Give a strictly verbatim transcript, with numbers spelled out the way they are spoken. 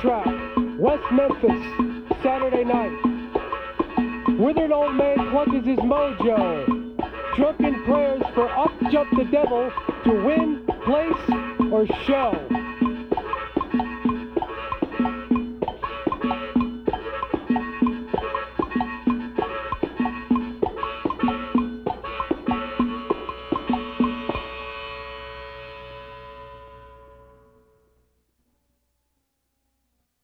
Trap, West Memphis, Saturday night. Withered old man clutches his mojo. Drunken prayers for Up Jump the Devil to win, place, or show.